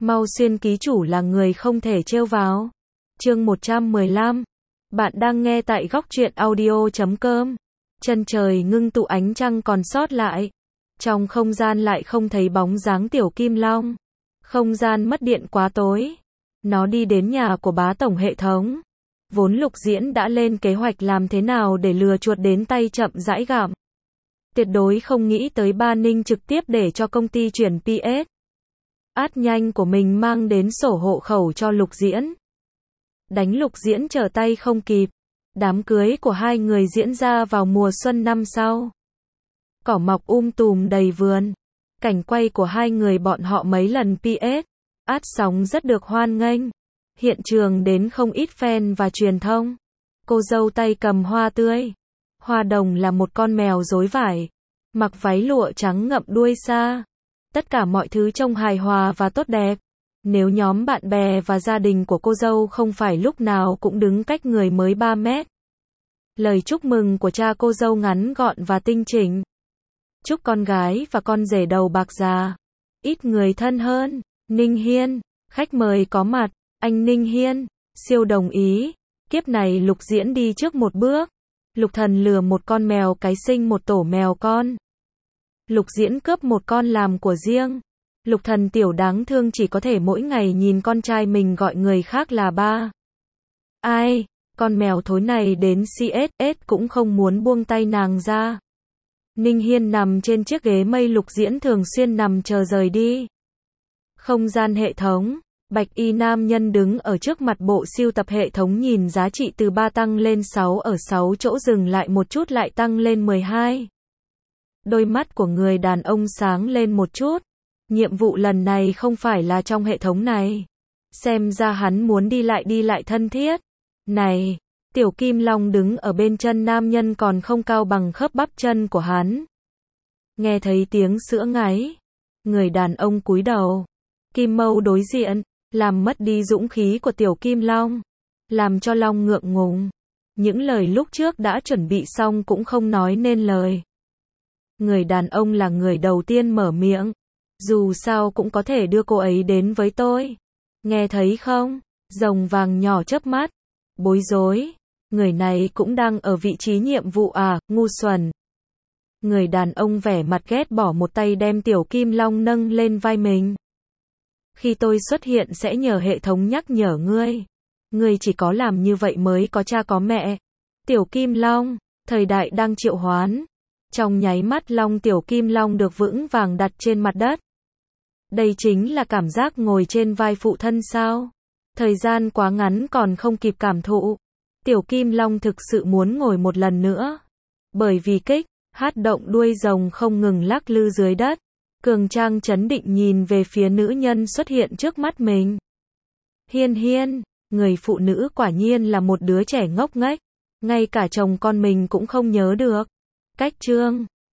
Mau Xuyên ký chủ là người không thể trêu vào. Chương 115. Bạn đang nghe tại góc truyện audio.com. Chân trời ngưng tụ, ánh trăng còn sót lại. Trong không gian lại không thấy bóng dáng Tiểu Kim Long. Không gian mất điện quá tối. Nó đi đến nhà của bá tổng hệ thống. Vốn Lục Diễn đã lên kế hoạch làm thế nào để lừa chuột đến tay chậm rãi gặm. Tuyệt đối không nghĩ tới Ba Ninh trực tiếp để cho công ty chuyển PS. Át nhanh của mình mang đến sổ hộ khẩu cho Lục Diễn. Đánh Lục Diễn trở tay không kịp. Đám cưới của hai người diễn ra vào mùa xuân năm sau. Cỏ mọc tùm đầy vườn. Cảnh quay của hai người bọn họ mấy lần PS. Át sóng rất được hoan nghênh. Hiện trường đến không ít fan và truyền thông. Cô dâu tay cầm hoa tươi. Hoa đồng là một con mèo rối vải. Mặc váy lụa trắng ngậm đuôi xa. Tất cả mọi thứ trông hài hòa và tốt đẹp. Nếu nhóm bạn bè và gia đình của cô dâu không phải lúc nào cũng đứng cách người mới 3 mét. Lời chúc mừng của cha cô dâu ngắn gọn và tinh chỉnh. Chúc con gái và con rể đầu bạc già. Ít người thân hơn. Ninh Hiên. Khách mời có mặt. Anh Ninh Hiên. Siêu đồng ý. Kiếp này Lục Diễn đi trước một bước. Lục Thần lừa một con mèo cái sinh một tổ mèo con. Lục Diễn cướp một con làm của riêng. Lục Thần tiểu đáng thương chỉ có thể mỗi ngày nhìn con trai mình gọi người khác là ba. Ai, con mèo thối này đến CSS cũng không muốn buông tay nàng ra. Ninh Hiên nằm trên chiếc ghế mây Lục Diễn thường xuyên nằm chờ rời đi. Không gian hệ thống. Bạch y nam nhân đứng ở trước mặt bộ siêu tập hệ thống nhìn giá trị từ 3 tăng lên 6 ở 6 chỗ dừng lại một chút lại tăng lên 12. Đôi mắt của người đàn ông sáng lên một chút. Nhiệm vụ lần này không phải là trong hệ thống này. Xem ra hắn muốn đi lại thân thiết. Này, Tiểu Kim Long đứng ở bên chân nam nhân còn không cao bằng khớp bắp chân của hắn. Nghe thấy tiếng sữa ngáy. Người đàn ông cúi đầu. Kim Mâu đối diện. Làm mất đi dũng khí của Tiểu Kim Long. Làm cho Long ngượng ngùng. Những lời lúc trước đã chuẩn bị xong cũng không nói nên lời. Người đàn ông là người đầu tiên mở miệng. Dù sao cũng có thể đưa cô ấy đến với tôi. Nghe thấy không? Rồng vàng nhỏ chớp mắt. Bối rối. Người này cũng đang ở vị trí nhiệm vụ à, ngu xuẩn. Người đàn ông vẻ mặt ghét bỏ một tay đem Tiểu Kim Long nâng lên vai mình. Khi tôi xuất hiện sẽ nhờ hệ thống nhắc nhở ngươi. Ngươi chỉ có làm như vậy mới có cha có mẹ. Tiểu Kim Long, thời đại đang triệu hoán. Trong nháy mắt Tiểu Kim Long được vững vàng đặt trên mặt đất. Đây chính là cảm giác ngồi trên vai phụ thân sao? Thời gian quá ngắn còn không kịp cảm thụ. Tiểu Kim Long thực sự muốn ngồi một lần nữa. Bởi vì kích, hát động đuôi rồng không ngừng lắc lư dưới đất. Cường trang trấn định nhìn về phía nữ nhân xuất hiện trước mắt mình. Hiên Hiên, người phụ nữ quả nhiên là một đứa trẻ ngốc nghếch. Ngay cả chồng con mình cũng không nhớ được. Cách chương